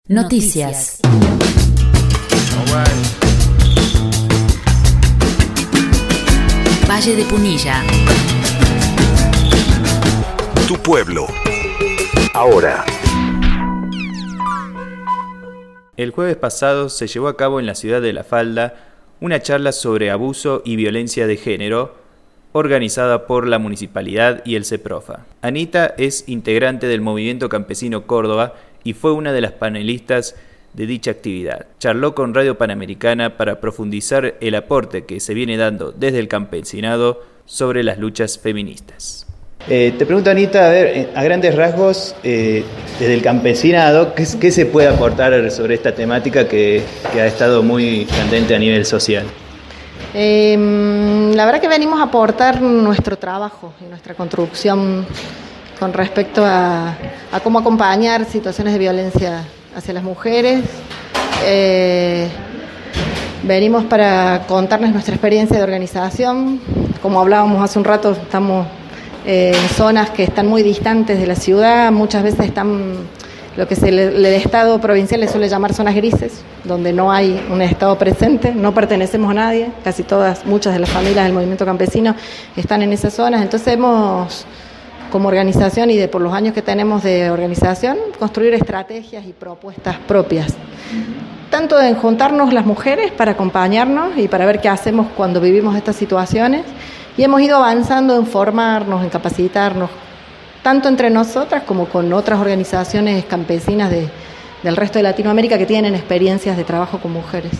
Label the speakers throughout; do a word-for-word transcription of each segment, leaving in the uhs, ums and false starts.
Speaker 1: Noticias. Valle de Punilla.
Speaker 2: Tu pueblo. Ahora.
Speaker 3: El jueves pasado se llevó a cabo en la ciudad de La Falda una charla sobre abuso y violencia de género organizada por la Municipalidad y el CEPROFA. Anita es integrante del Movimiento Campesino Córdoba y fue una de las panelistas de dicha actividad. Charló con Radio Panamericana para profundizar el aporte que se viene dando desde el campesinado sobre las luchas feministas.
Speaker 4: Eh, te pregunto, Anita, a ver, a grandes rasgos, eh, desde el campesinado, ¿qué, ¿qué se puede aportar sobre esta temática que, que ha estado muy candente a nivel social?
Speaker 5: Eh, la verdad que venimos a aportar nuestro trabajo y nuestra construcción con respecto a, a cómo acompañar situaciones de violencia hacia las mujeres. Eh, venimos para contarles nuestra experiencia de organización. Como hablábamos hace un rato, estamos eh, en zonas que están muy distantes de la ciudad, muchas veces están lo que se le, el Estado provincial le suele llamar zonas grises, donde no hay un Estado presente, no pertenecemos a nadie, casi todas, muchas de las familias del movimiento campesino están en esas zonas. Entonces hemos, como organización y de por los años que tenemos de organización, construir estrategias y propuestas propias, tanto en juntarnos las mujeres para acompañarnos y para ver qué hacemos cuando vivimos estas situaciones, y hemos ido avanzando en formarnos, en capacitarnos, tanto entre nosotras como con otras organizaciones campesinas de, del resto de Latinoamérica que tienen experiencias de trabajo con mujeres.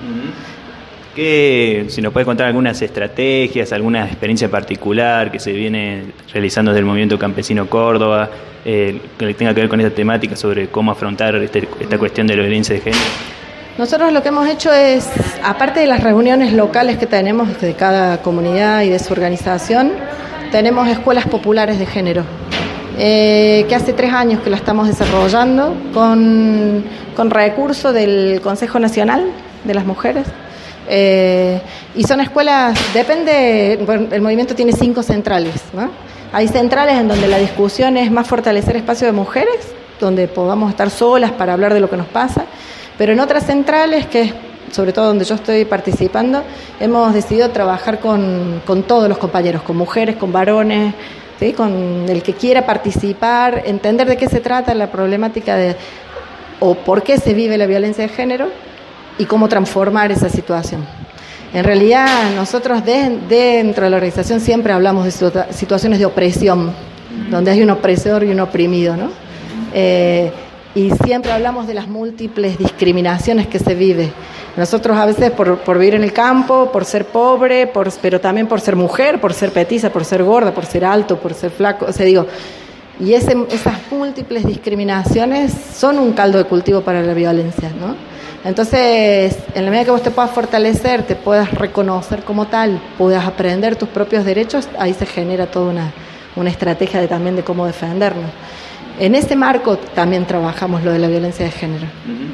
Speaker 3: ¿Qué, si nos puede contar algunas estrategias, alguna experiencia particular que se viene realizando desde el Movimiento Campesino Córdoba, eh, que tenga que ver con esta temática sobre cómo afrontar este, esta cuestión de la violencia de género?
Speaker 5: Nosotros lo que hemos hecho es, aparte de las reuniones locales que tenemos de cada comunidad y de su organización, tenemos escuelas populares de género, eh, que hace tres años que la estamos desarrollando con, con recursos del Consejo Nacional de las Mujeres. Eh, y son escuelas, depende, bueno, el movimiento tiene cinco centrales, ¿no? Hay centrales en donde la discusión es más fortalecer espacio de mujeres, donde podamos estar solas para hablar de lo que nos pasa, pero en otras centrales, que es sobre todo donde yo estoy participando, hemos decidido trabajar con, con todos los compañeros, con mujeres, con varones, ¿sí? Con el que quiera participar, entender de qué se trata la problemática de, o por qué se vive la violencia de género y cómo transformar esa situación. En realidad, nosotros de, dentro de la organización siempre hablamos de situa- situaciones de opresión, donde hay un opresor y un oprimido, ¿no? Eh, y siempre hablamos de las múltiples discriminaciones que se vive. Nosotros a veces por, por vivir en el campo, por ser pobre, por, pero también por ser mujer, por ser petiza, por ser gorda, por ser alto, por ser flaco, o sea, digo, y ese, esas múltiples discriminaciones son un caldo de cultivo para la violencia, ¿no? Entonces, en la medida que vos te puedas fortalecer, te puedas reconocer como tal, puedas aprender tus propios derechos, ahí se genera toda una, una estrategia de, también de cómo defendernos. En ese marco también trabajamos lo de la violencia de género.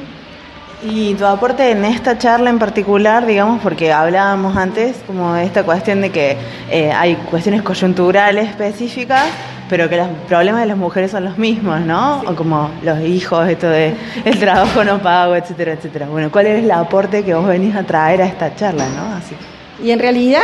Speaker 6: Y tu aporte en esta charla en particular, digamos, porque hablábamos antes como de esta cuestión de que eh, hay cuestiones coyunturales específicas, pero que los problemas de las mujeres son los mismos, ¿no? Sí. O como los hijos, esto de el trabajo no pago, etcétera, etcétera. Bueno, ¿cuál es el aporte que vos venís a traer a esta charla, no? Así.
Speaker 5: Y en realidad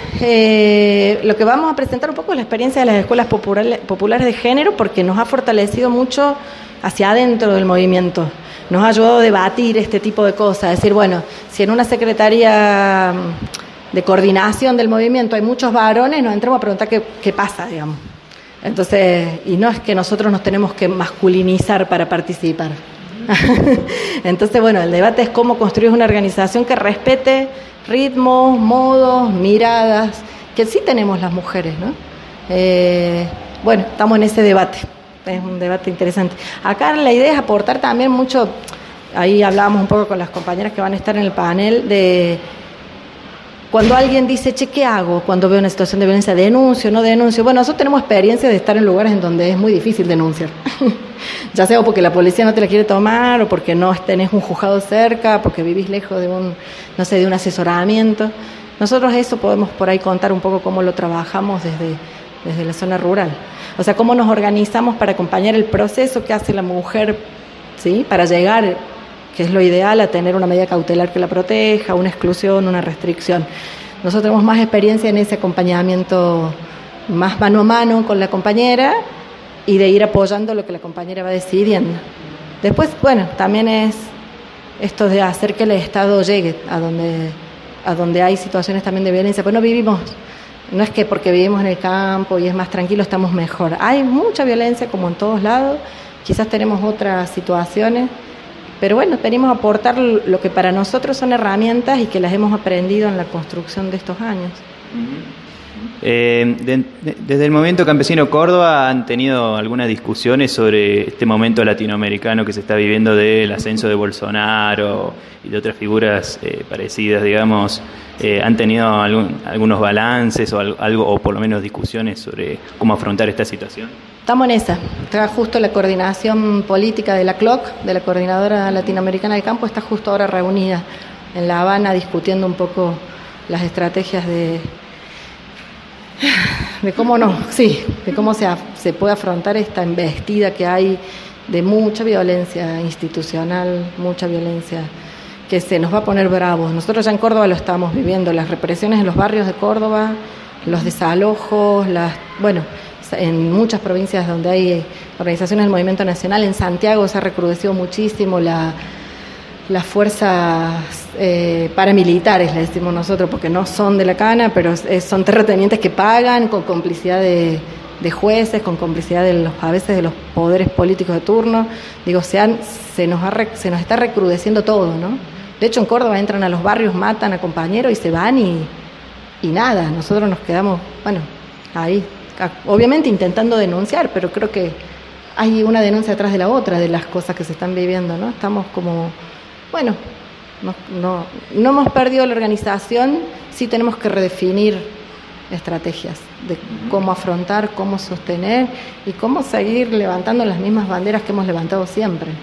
Speaker 5: eh, lo que vamos a presentar un poco es la experiencia de las escuelas populares, populares de género, porque nos ha fortalecido mucho hacia adentro del movimiento. Nos ha ayudado a debatir este tipo de cosas, decir, bueno, si en una secretaría de coordinación del movimiento hay muchos varones, nos entramos a preguntar qué, qué pasa, digamos. Entonces, y no es que nosotros nos tenemos que masculinizar para participar. Entonces, bueno, el debate es cómo construir una organización que respete ritmos, modos, miradas, que sí tenemos las mujeres, ¿no? Eh, bueno, estamos en ese debate, es un debate interesante. Acá la idea es aportar también mucho, ahí hablábamos un poco con las compañeras que van a estar en el panel, de cuando alguien dice, che, ¿qué hago cuando veo una situación de violencia? ¿Denuncio, no denuncio? Bueno, nosotros tenemos experiencia de estar en lugares en donde es muy difícil denunciar. Ya sea porque la policía no te la quiere tomar, o porque no tenés un juzgado cerca, porque vivís lejos de un, no sé, de un asesoramiento. Nosotros eso podemos por ahí contar un poco cómo lo trabajamos desde, desde la zona rural. O sea, cómo nos organizamos para acompañar el proceso que hace la mujer ¿sí? Para llegar, que es lo ideal, a tener una medida cautelar que la proteja, una exclusión, una restricción. Nosotros tenemos más experiencia en ese acompañamiento más mano a mano con la compañera y de ir apoyando lo que la compañera va decidiendo. Después, bueno, también es esto de hacer que el Estado llegue a donde, a donde hay situaciones también de violencia. Pues no vivimos, no es que porque vivimos en el campo y es más tranquilo estamos mejor. Hay mucha violencia como en todos lados, quizás tenemos otras situaciones, pero bueno, venimos a aportar lo que para nosotros son herramientas y que las hemos aprendido en la construcción de estos años.
Speaker 3: Eh, de, de, desde el Movimiento Campesino Córdoba han tenido algunas discusiones sobre este momento latinoamericano que se está viviendo del ascenso de Bolsonaro y de otras figuras eh, parecidas, digamos. Eh, ¿Han tenido algún, algunos balances o algo, o por lo menos discusiones sobre cómo afrontar esta situación?
Speaker 5: Estamos en esa. Está justo la coordinación política de la C L O C, de la Coordinadora Latinoamericana del Campo, está justo ahora reunida en La Habana discutiendo un poco las estrategias de de cómo no, sí, de cómo se, se puede afrontar esta embestida que hay de mucha violencia institucional, mucha violencia que se nos va a poner bravos. Nosotros ya en Córdoba lo estamos viviendo, las represiones en los barrios de Córdoba, los desalojos, las, bueno, en muchas provincias donde hay organizaciones del movimiento nacional, en Santiago se ha recrudecido muchísimo la las fuerzas eh, paramilitares, le decimos nosotros, porque no son de la cana, pero es, son terratenientes que pagan con complicidad de, de jueces, con complicidad de los, a veces de los poderes políticos de turno. Digo, se, han, se, nos ha, se nos está recrudeciendo todo, ¿no? De hecho, en Córdoba entran a los barrios, matan a compañeros y se van y, y nada. Nosotros nos quedamos, bueno, ahí, obviamente intentando denunciar, pero creo que hay una denuncia atrás de la otra de las cosas que se están viviendo, ¿no? Estamos como... Bueno, no, no, no hemos perdido la organización, sí tenemos que redefinir estrategias de cómo afrontar, cómo sostener y cómo seguir levantando las mismas banderas que hemos levantado siempre.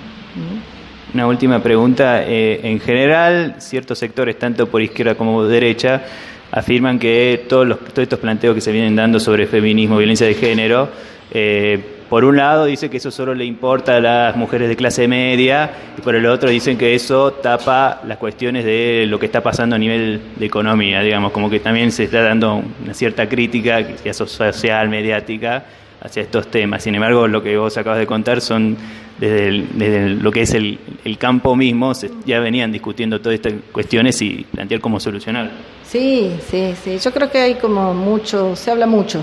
Speaker 3: Una última pregunta. Eh, en general, ciertos sectores, tanto por izquierda como por derecha, afirman que todos, los, todos estos planteos que se vienen dando sobre feminismo, violencia de género, eh, por un lado dice que eso solo le importa a las mujeres de clase media y por el otro dicen que eso tapa las cuestiones de lo que está pasando a nivel de economía, digamos, como que también se está dando una cierta crítica, ya social, mediática, hacia estos temas. Sin embargo, lo que vos acabas de contar son desde, el, desde el, lo que es el, el campo mismo, se, ya venían discutiendo todas estas cuestiones y plantear cómo solucionar.
Speaker 5: Sí, sí, sí. Yo creo que hay como mucho, se habla mucho.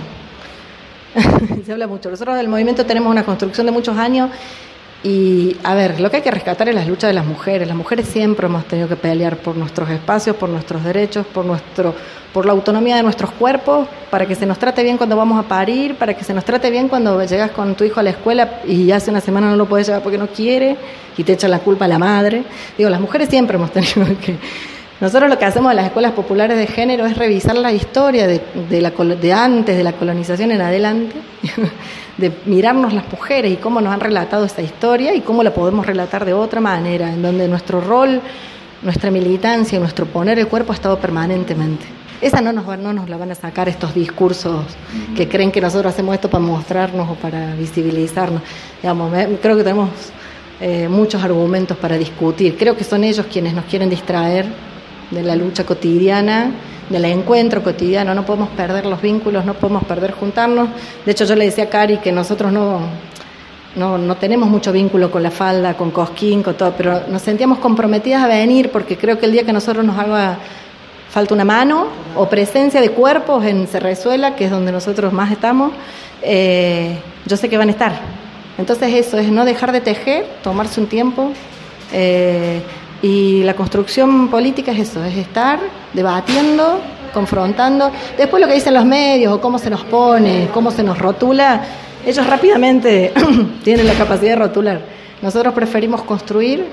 Speaker 5: Se habla mucho. Nosotros del movimiento tenemos una construcción de muchos años y, a ver, lo que hay que rescatar es la lucha de las mujeres. Las mujeres siempre hemos tenido que pelear por nuestros espacios, por nuestros derechos, por nuestro, por la autonomía de nuestros cuerpos, para que se nos trate bien cuando vamos a parir, para que se nos trate bien cuando llegas con tu hijo a la escuela y hace una semana no lo puedes llevar porque no quiere y te echan la culpa a la madre. Digo, las mujeres siempre hemos tenido que... Nosotros lo que hacemos en las escuelas populares de género es revisar la historia de, de, la, de antes de la colonización en adelante, de mirarnos las mujeres y cómo nos han relatado esa historia y cómo la podemos relatar de otra manera, en donde nuestro rol, nuestra militancia y nuestro poner el cuerpo ha estado permanentemente. Esa no nos, va, no nos la van a sacar estos discursos que creen que nosotros hacemos esto para mostrarnos o para visibilizarnos. Digamos, creo que tenemos eh, muchos argumentos para discutir. Creo que son ellos quienes nos quieren distraer de la lucha cotidiana, del encuentro cotidiano. No podemos perder los vínculos, no podemos perder juntarnos. De hecho, yo le decía a Cari que nosotros no, no, no tenemos mucho vínculo con la falda, con Cosquín, con todo, pero nos sentíamos comprometidas a venir porque creo que el día que nosotros nos haga falta una mano o presencia de cuerpos en Cerrezuela, que es donde nosotros más estamos, eh, yo sé que van a estar. Entonces eso es no dejar de tejer, tomarse un tiempo, eh, y la construcción política es eso, es estar debatiendo, confrontando. Después lo que dicen los medios o cómo se nos pone, cómo se nos rotula, ellos rápidamente tienen la capacidad de rotular. Nosotros preferimos construir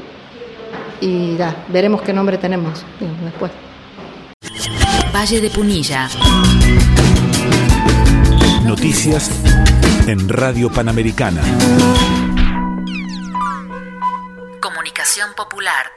Speaker 5: y ya, veremos qué nombre tenemos después.
Speaker 1: Valle de Punilla.
Speaker 2: Noticias en Radio Panamericana.
Speaker 1: Comunicación popular.